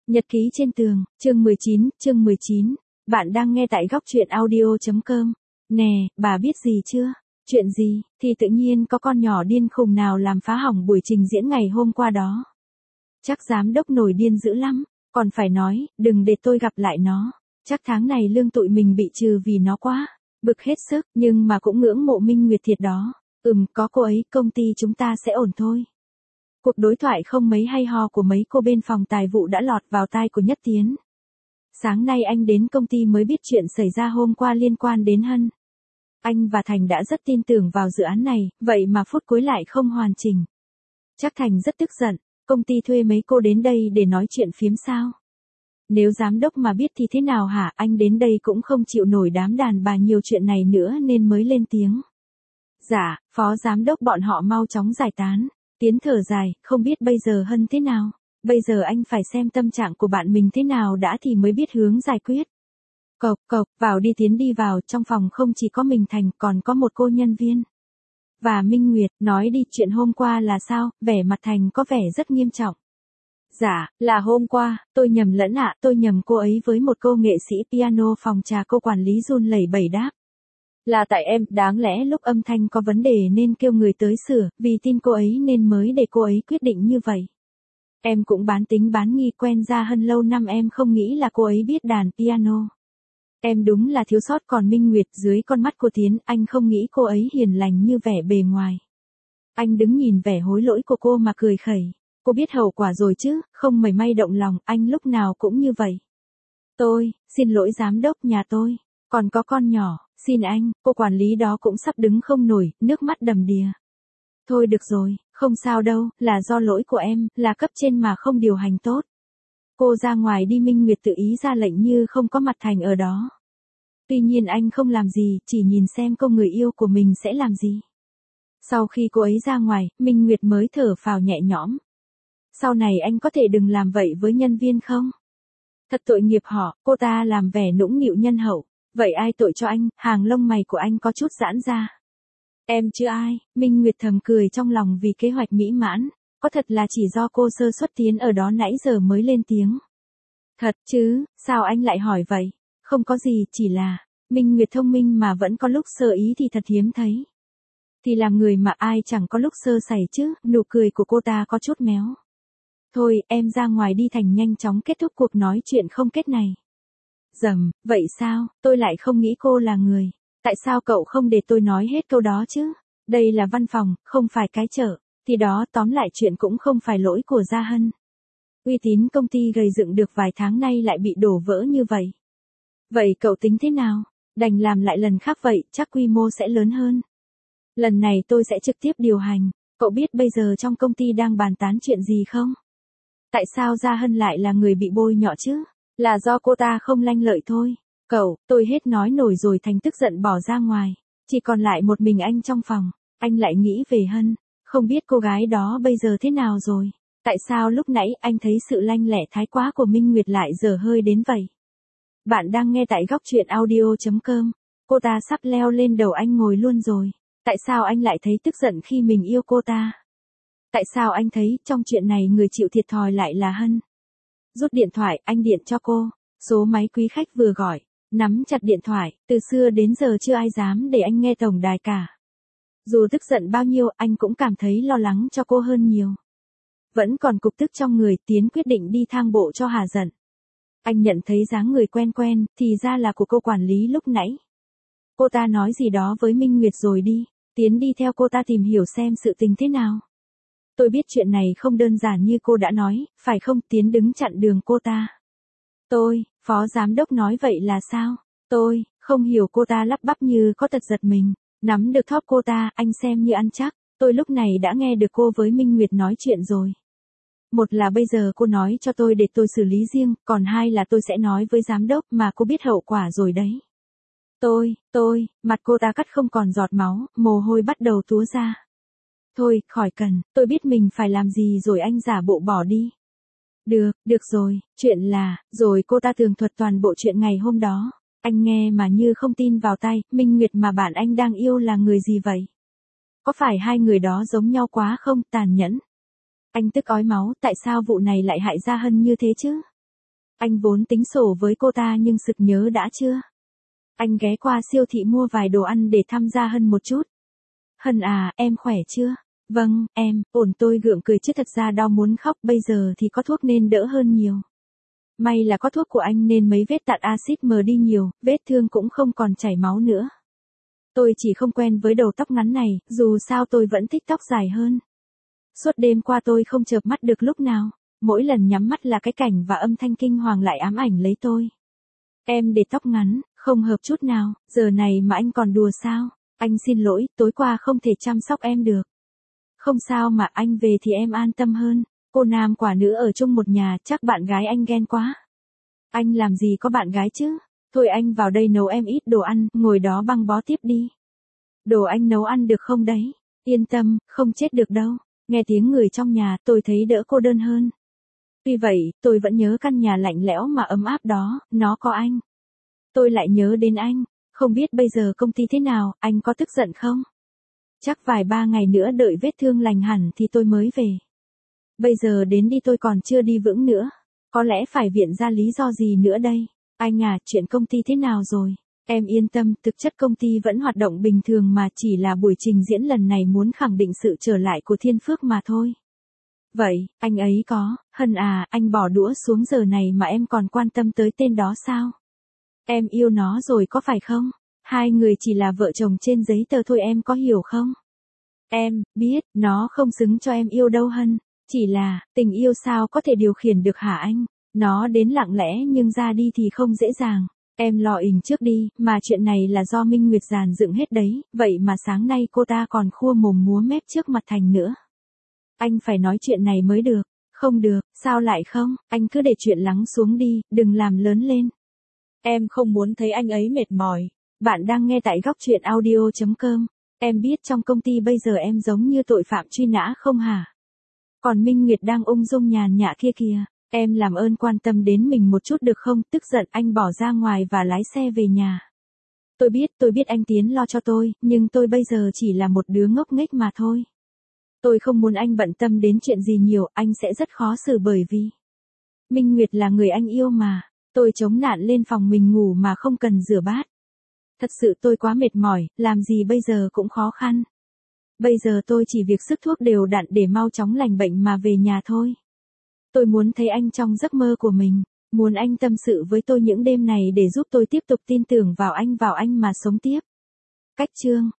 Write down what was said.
Nhật ký trên tường, chương 19. Bạn đang nghe tại góc truyện audio.com. Nè, bà biết gì chưa? Chuyện gì? Thì tự nhiên có con nhỏ điên khùng nào làm phá hỏng buổi trình diễn ngày hôm qua đó. Chắc giám đốc nổi điên dữ lắm, còn phải nói, đừng để tôi gặp lại nó. Chắc tháng này lương tụi mình bị trừ vì nó quá. Bực hết sức, nhưng mà cũng ngưỡng mộ Minh Nguyệt thiệt đó. Có cô ấy, công ty chúng ta sẽ ổn thôi. Cuộc đối thoại không mấy hay ho của mấy cô bên phòng tài vụ đã lọt vào tai của Nhất Tiến. Sáng nay anh đến công ty mới biết chuyện xảy ra hôm qua liên quan đến Hân. Anh và Thành đã rất tin tưởng vào dự án này, vậy mà phút cuối lại không hoàn chỉnh. Chắc Thành rất tức giận, công ty thuê mấy cô đến đây để nói chuyện phiếm sao? Nếu giám đốc mà biết thì thế nào hả? Anh đến đây cũng không chịu nổi đám đàn bà nhiều chuyện này nữa nên mới lên tiếng. Dạ, phó giám đốc bọn họ mau chóng giải tán. Tiến thở dài, không biết bây giờ Hân thế nào. Bây giờ anh phải xem tâm trạng của bạn mình thế nào đã thì mới biết hướng giải quyết. Cộc cộc, vào đi. Tiến đi vào, trong phòng không chỉ có mình Thành, còn có một cô nhân viên. Và Minh Nguyệt, nói đi, chuyện hôm qua là sao? Vẻ mặt Thành có vẻ rất nghiêm trọng. Dạ, là hôm qua, tôi nhầm lẫn ạ, tôi nhầm cô ấy với một cô nghệ sĩ piano phòng trà. Cô quản lý run lẩy bẩy đáp. Là tại em, đáng lẽ lúc âm thanh có vấn đề nên kêu người tới sửa, vì tin cô ấy nên mới để cô ấy quyết định như vậy. Em cũng bán tính bán nghi, quen ra Hân lâu năm em không nghĩ là cô ấy biết đàn piano. Em đúng là thiếu sót. Còn Minh Nguyệt, dưới con mắt của Tiến, anh không nghĩ cô ấy hiền lành như vẻ bề ngoài. Anh đứng nhìn vẻ hối lỗi của cô mà cười khẩy. Cô biết hậu quả rồi chứ, không mảy may động lòng, anh lúc nào cũng như vậy. Tôi, xin lỗi giám đốc nhà tôi, còn có con nhỏ. Xin anh, cô quản lý đó cũng sắp đứng không nổi, nước mắt đầm đìa. Thôi được rồi, không sao đâu, là do lỗi của em, là cấp trên mà không điều hành tốt. Cô ra ngoài đi. Minh Nguyệt tự ý ra lệnh như không có mặt Thành ở đó. Tuy nhiên anh không làm gì, chỉ nhìn xem cô người yêu của mình sẽ làm gì. Sau khi cô ấy ra ngoài, Minh Nguyệt mới thở phào nhẹ nhõm. Sau này anh có thể đừng làm vậy với nhân viên không? Thật tội nghiệp họ, cô ta làm vẻ nũng nịu nhân hậu. Vậy ai tội cho anh? Hàng lông mày của anh có chút giãn ra. Em chứ ai? Minh Nguyệt thầm cười trong lòng vì kế hoạch mỹ mãn. Có thật là chỉ do cô sơ suất. Tiến ở đó nãy giờ mới lên tiếng. Thật chứ, sao anh lại hỏi vậy? Không có gì, chỉ là, Minh Nguyệt thông minh mà vẫn có lúc sơ ý thì thật hiếm thấy. Thì làm người mà ai chẳng có lúc sơ sẩy chứ. Nụ cười của cô ta có chút méo. Thôi, em ra ngoài đi. Thành nhanh chóng kết thúc cuộc nói chuyện không kết này. Vậy sao, tôi lại không nghĩ cô là người. Tại sao cậu không để tôi nói hết câu đó chứ? Đây là văn phòng, không phải cái chợ. Thì đó, tóm lại chuyện cũng không phải lỗi của Gia Hân. Uy tín công ty gây dựng được vài tháng nay lại bị đổ vỡ như vậy. Vậy cậu tính thế nào? Đành làm lại lần khác vậy, chắc quy mô sẽ lớn hơn. Lần này tôi sẽ trực tiếp điều hành. Cậu biết bây giờ trong công ty đang bàn tán chuyện gì không? Tại sao Gia Hân lại là người bị bôi nhọ chứ? Là do cô ta không lanh lợi thôi. Cậu, tôi hết nói nổi rồi. Thành tức giận bỏ ra ngoài. Chỉ còn lại một mình anh trong phòng. Anh lại nghĩ về Hân. Không biết cô gái đó bây giờ thế nào rồi. Tại sao lúc nãy anh thấy sự lanh lẹ thái quá của Minh Nguyệt lại dở hơi đến vậy? Bạn đang nghe tại góc truyện audio.com. Cô ta sắp leo lên đầu anh ngồi luôn rồi. Tại sao anh lại thấy tức giận khi mình yêu cô ta? Tại sao anh thấy trong chuyện này người chịu thiệt thòi lại là Hân? Rút điện thoại, anh điện cho cô. Số máy quý khách vừa gọi. Nắm chặt điện thoại, từ xưa đến giờ chưa ai dám để anh nghe tổng đài cả. Dù tức giận bao nhiêu, anh cũng cảm thấy lo lắng cho cô hơn nhiều. Vẫn còn cục tức trong người. Tiến quyết định đi thang bộ cho hà giận. Anh nhận thấy dáng người quen quen, thì ra là của cô quản lý lúc nãy. Cô ta nói gì đó với Minh Nguyệt rồi đi. Tiến đi theo cô ta tìm hiểu xem sự tình thế nào. Tôi biết chuyện này không đơn giản như cô đã nói, phải không? Tiến đứng chặn đường cô ta. Phó giám đốc nói vậy là sao? Tôi không hiểu. Cô ta lắp bắp như có tật giật mình. Nắm được thóp cô ta, anh xem như ăn chắc. Tôi lúc này đã nghe được cô với Minh Nguyệt nói chuyện rồi. Một là bây giờ cô nói cho tôi để tôi xử lý riêng, còn hai là tôi sẽ nói với giám đốc mà cô biết hậu quả rồi đấy. Mặt cô ta cắt không còn giọt máu, mồ hôi bắt đầu túa ra. Thôi, khỏi cần, tôi biết mình phải làm gì rồi. Anh giả bộ bỏ đi. Được rồi, chuyện là, rồi cô ta tường thuật toàn bộ chuyện ngày hôm đó. Anh nghe mà như không tin vào tai. Minh Nguyệt mà bạn anh đang yêu là người gì vậy? Có phải hai người đó giống nhau quá không? Tàn nhẫn. Anh tức ói máu. Tại sao vụ này lại hại Gia Hân như thế chứ? Anh vốn tính sổ với cô ta nhưng sực nhớ đã chưa? Anh ghé qua siêu thị mua vài đồ ăn để thăm gia Hân một chút. Hân à, em khỏe chưa? Vâng, em, ổn, tôi gượng cười chứ thật ra đau muốn khóc, bây giờ thì có thuốc nên đỡ hơn nhiều. May là có thuốc của anh nên mấy vết tạt axit mờ đi nhiều, vết thương cũng không còn chảy máu nữa. Tôi chỉ không quen với đầu tóc ngắn này, dù sao tôi vẫn thích tóc dài hơn. Suốt đêm qua tôi không chợp mắt được lúc nào, mỗi lần nhắm mắt là cái cảnh và âm thanh kinh hoàng lại ám ảnh lấy tôi. Em để tóc ngắn, không hợp chút nào, giờ này mà anh còn đùa sao? Anh xin lỗi, tối qua không thể chăm sóc em được. Không sao mà, anh về thì em an tâm hơn. Cô nam quả nữ ở chung một nhà, chắc bạn gái anh ghen quá. Anh làm gì có bạn gái chứ? Thôi anh vào đây nấu em ít đồ ăn, ngồi đó băng bó tiếp đi. Đồ anh nấu ăn được không đấy? Yên tâm, không chết được đâu. Nghe tiếng người trong nhà, tôi thấy đỡ cô đơn hơn. Tuy vậy, tôi vẫn nhớ căn nhà lạnh lẽo mà ấm áp đó, nó có anh. Tôi lại nhớ đến anh, không biết bây giờ công ty thế nào, anh có tức giận không? Chắc vài ba ngày nữa đợi vết thương lành hẳn thì tôi mới về. Bây giờ đến đi tôi còn chưa đi vững nữa. Có lẽ phải viện ra lý do gì nữa đây? Anh à, chuyện công ty thế nào rồi? Em yên tâm, thực chất công ty vẫn hoạt động bình thường mà chỉ là buổi trình diễn lần này muốn khẳng định sự trở lại của Thiên Phước mà thôi. Vậy, anh ấy có, Hân à, anh bỏ đũa xuống giờ này mà em còn quan tâm tới tên đó sao? Em yêu nó rồi có phải không? Hai người chỉ là vợ chồng trên giấy tờ thôi, em có hiểu không? Em biết, nó không xứng cho em yêu đâu Hân. Chỉ là, tình yêu sao có thể điều khiển được hả anh? Nó đến lặng lẽ nhưng ra đi thì không dễ dàng. Em lo ỉn trước đi, mà chuyện này là do Minh Nguyệt dàn dựng hết đấy, vậy mà sáng nay cô ta còn khua mồm múa mép trước mặt Thành nữa. Anh phải nói chuyện này mới được. Không được, sao lại không? Anh cứ để chuyện lắng xuống đi, đừng làm lớn lên. Em không muốn thấy anh ấy mệt mỏi. Bạn đang nghe tại góc truyện audio.com. Em biết trong công ty bây giờ em giống như tội phạm truy nã không hả? Còn Minh Nguyệt đang ung dung nhàn nhã kia kìa. Em làm ơn quan tâm đến mình một chút được không? Tức giận anh bỏ ra ngoài và lái xe về nhà. Tôi biết anh Tiến lo cho tôi, nhưng tôi bây giờ chỉ là một đứa ngốc nghếch mà thôi. Tôi không muốn anh bận tâm đến chuyện gì nhiều, anh sẽ rất khó xử bởi vì Minh Nguyệt là người anh yêu mà. Tôi chống nạn lên phòng mình ngủ mà không cần rửa bát. Thật sự tôi quá mệt mỏi, làm gì bây giờ cũng khó khăn. Bây giờ tôi chỉ việc sức thuốc đều đặn để mau chóng lành bệnh mà về nhà thôi. Tôi muốn thấy anh trong giấc mơ của mình, muốn anh tâm sự với tôi những đêm này để giúp tôi tiếp tục tin tưởng vào anh mà sống tiếp. Cách chương